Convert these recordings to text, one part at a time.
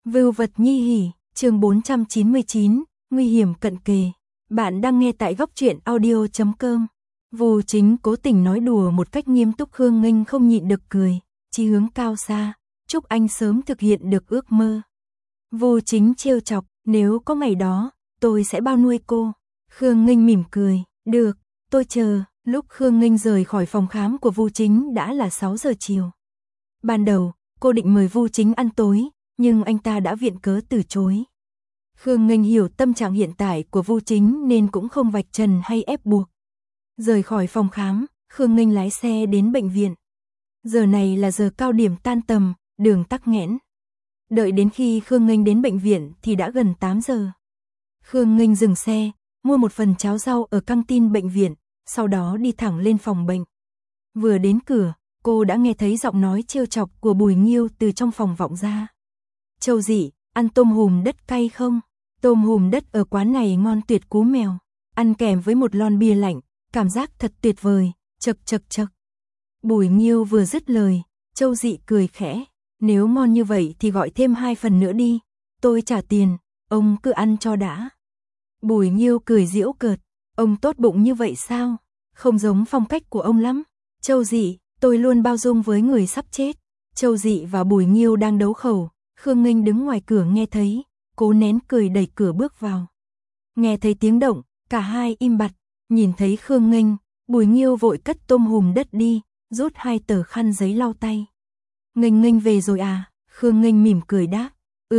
Vưu vật nhi hỉ, chương 499, nguy hiểm cận kề. Bạn đang nghe tại góc truyện audio.com. Vu Chính cố tình nói đùa một cách nghiêm túc, Khương Nghênh không nhịn được cười, chí hướng cao xa, chúc anh sớm thực hiện được ước mơ. Vu Chính trêu chọc, nếu có ngày đó, tôi sẽ bao nuôi cô. Khương Nghênh mỉm cười, được, tôi chờ. Lúc Khương Nghênh rời khỏi phòng khám của Vu Chính đã là 6 giờ chiều. Ban đầu, cô định mời Vu Chính ăn tối, nhưng anh ta đã viện cớ từ chối. Khương Nghênh hiểu tâm trạng hiện tại của Vu Chính nên cũng không vạch trần hay ép buộc. Rời khỏi phòng khám, Khương Nghênh lái xe đến bệnh viện. Giờ này là giờ cao điểm tan tầm, đường tắc nghẽn. Đợi đến khi Khương Nghênh đến bệnh viện thì đã gần 8 giờ. Khương Nghênh dừng xe, mua một phần cháo rau ở căng tin bệnh viện, sau đó đi thẳng lên phòng bệnh. Vừa đến cửa, cô đã nghe thấy giọng nói trêu chọc của Bùi Nghiêu từ trong phòng vọng ra. Châu Dị, ăn tôm hùm đất cay không? Tôm hùm đất ở quán này ngon tuyệt cú mèo. Ăn kèm với một lon bia lạnh, cảm giác thật tuyệt vời, chậc chậc chậc. Bùi Nghiêu vừa dứt lời, Châu Dị cười khẽ. Nếu ngon như vậy thì gọi thêm 2 phần nữa đi. Tôi trả tiền, ông cứ ăn cho đã. Bùi Nghiêu cười giễu cợt. Ông tốt bụng như vậy sao? Không giống phong cách của ông lắm. Châu Dị, tôi luôn bao dung với người sắp chết. Châu Dị và Bùi Nghiêu đang đấu khẩu. Khương Nghênh đứng ngoài cửa nghe thấy, cố nén cười đẩy cửa bước vào. Nghe thấy tiếng động, cả hai im bặt, nhìn thấy Khương Nghênh, Bùi Nghiêu vội cất tôm hùm đất đi, rút 2 tờ khăn giấy lau tay. Nghênh về rồi à? Khương Nghênh mỉm cười đáp.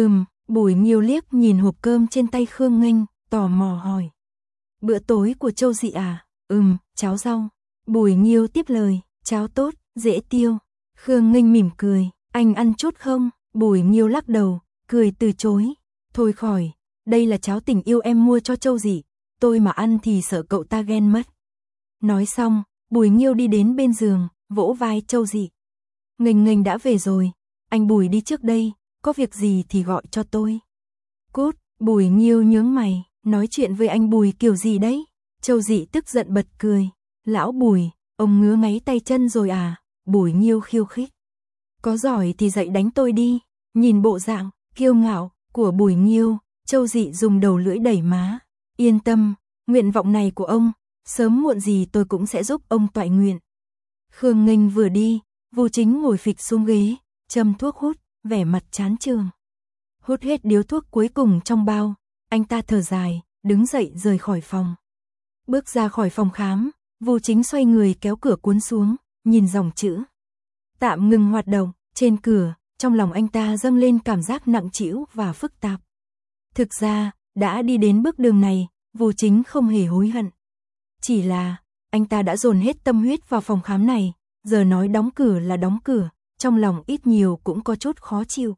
Bùi Nghiêu liếc nhìn hộp cơm trên tay Khương Nghênh, tò mò hỏi. Bữa tối của Châu Dị à? Cháo rau. Bùi Nghiêu tiếp lời, cháo tốt, dễ tiêu. Khương Nghênh mỉm cười, anh ăn chút không? Bùi Nghiêu lắc đầu, cười từ chối. Thôi khỏi, đây là cháo tình yêu em mua cho Châu Dị, tôi mà ăn thì sợ cậu ta ghen mất. Nói xong, Bùi Nghiêu đi đến bên giường, vỗ vai Châu Dị. Nghênh đã về rồi, anh Bùi đi trước đây, có việc gì thì gọi cho tôi. Cút, Bùi Nghiêu nhướng mày, nói chuyện với anh Bùi kiểu gì đấy? Châu Dị tức giận bật cười. Lão Bùi, ông ngứa ngáy tay chân rồi à? Bùi Nghiêu khiêu khích. Có giỏi thì dậy đánh tôi đi. Nhìn bộ dạng kiêu ngạo của Bùi Nghiêu, Châu Dị dùng đầu lưỡi đẩy má. Yên tâm, nguyện vọng này của ông, sớm muộn gì tôi cũng sẽ giúp ông toại nguyện. Khương Nghênh vừa đi, Vu Chính ngồi phịch xuống ghế, châm thuốc hút, vẻ mặt chán chường. Hút hết điếu thuốc cuối cùng trong bao, anh ta thở dài, đứng dậy rời khỏi phòng. Bước ra khỏi phòng khám, Vu Chính xoay người kéo cửa cuốn xuống, nhìn dòng chữ tạm ngừng hoạt động trên cửa, trong lòng anh ta dâng lên cảm giác nặng trĩu và phức tạp. Thực ra, đã đi đến bước đường này, Vu Chính không hề hối hận. Chỉ là, anh ta đã dồn hết tâm huyết vào phòng khám này, giờ nói đóng cửa là đóng cửa, trong lòng ít nhiều cũng có chút khó chịu.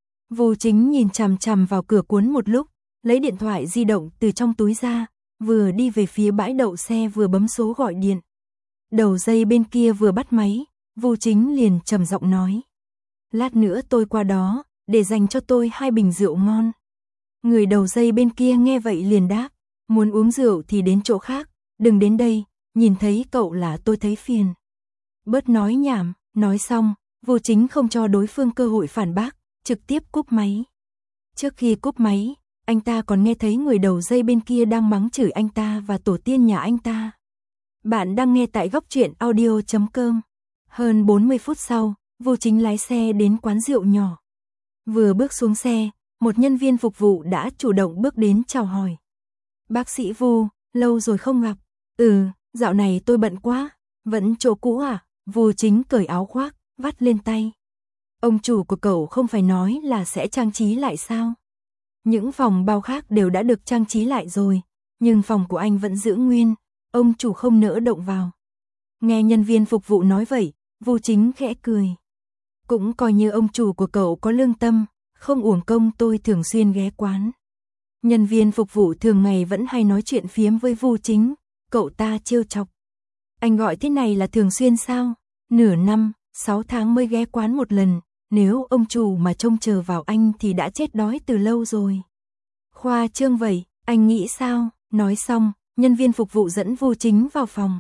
Vu Chính nhìn chằm chằm vào cửa cuốn một lúc, lấy điện thoại di động từ trong túi ra, vừa đi về phía bãi đậu xe vừa bấm số gọi điện. Đầu dây bên kia vừa bắt máy, Vu Chính liền trầm giọng nói. Lát nữa tôi qua đó, để dành cho tôi 2 bình rượu ngon. Người đầu dây bên kia nghe vậy liền đáp. Muốn uống rượu thì đến chỗ khác, đừng đến đây, nhìn thấy cậu là tôi thấy phiền. Bớt nói nhảm, nói xong, Vu Chính không cho đối phương cơ hội phản bác, trực tiếp cúp máy. Trước khi cúp máy, anh ta còn nghe thấy người đầu dây bên kia đang mắng chửi anh ta và tổ tiên nhà anh ta. Bạn đang nghe tại góc truyện audio.com. Hơn 40 phút sau, Vu Chính lái xe đến quán rượu nhỏ. Vừa bước xuống xe, một nhân viên phục vụ đã chủ động bước đến chào hỏi. Bác sĩ Vu, lâu rồi không gặp. Dạo này tôi bận quá. Vẫn chỗ cũ à? Vu Chính cởi áo khoác, vắt lên tay. Ông chủ của cậu không phải nói là sẽ trang trí lại sao? Những phòng bao khác đều đã được trang trí lại rồi, nhưng phòng của anh vẫn giữ nguyên, ông chủ không nỡ động vào. Nghe nhân viên phục vụ nói vậy, Vu Chính khẽ cười. Cũng coi như ông chủ của cậu có lương tâm, không uổng công tôi thường xuyên ghé quán. Nhân viên phục vụ thường ngày vẫn hay nói chuyện phiếm với Vu Chính, cậu ta trêu chọc. Anh gọi thế này là thường xuyên sao? Nửa năm, 6 tháng mới ghé quán một lần, nếu ông chủ mà trông chờ vào anh thì đã chết đói từ lâu rồi. Khoa trương vậy, anh nghĩ sao? Nói xong, nhân viên phục vụ dẫn Vu Chính vào phòng.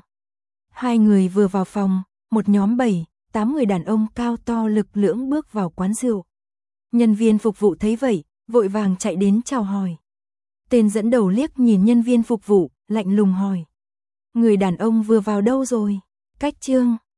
2 người vừa vào phòng, một nhóm 7, 8 người đàn ông cao to lực lưỡng bước vào quán rượu. Nhân viên phục vụ thấy vậy, vội vàng chạy đến chào hỏi. Tên dẫn đầu liếc nhìn nhân viên phục vụ, lạnh lùng hỏi. Người đàn ông vừa vào đâu rồi? Cách Trương.